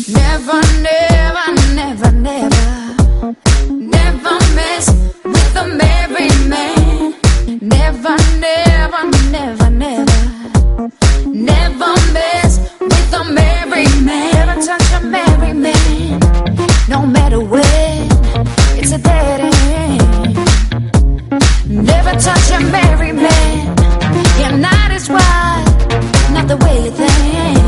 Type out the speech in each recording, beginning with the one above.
Never, never, never, never, never mess with a married man. Never, never, never, never, never mess with a married man. Never touch a married man, no matter when. It's a dead end. Never touch a married man. You're not his wife, not the way you think.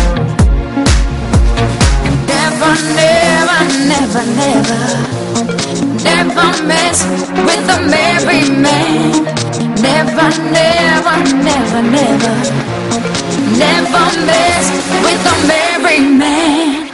Never, never, never, never, never mess with a married man. Never, never, never, never, never mess with a married man.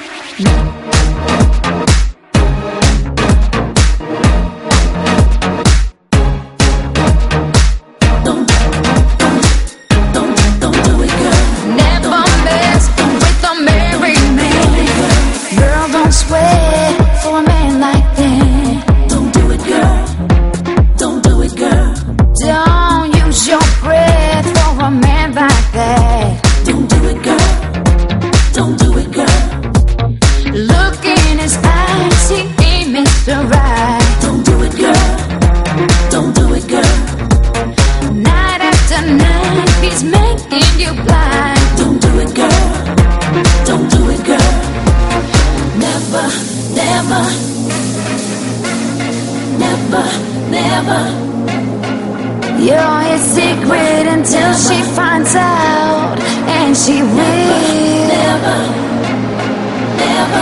You're his secret until she finds out, and she will. Never, never,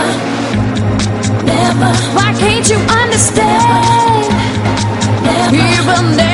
never. Why can't you understand? He will never.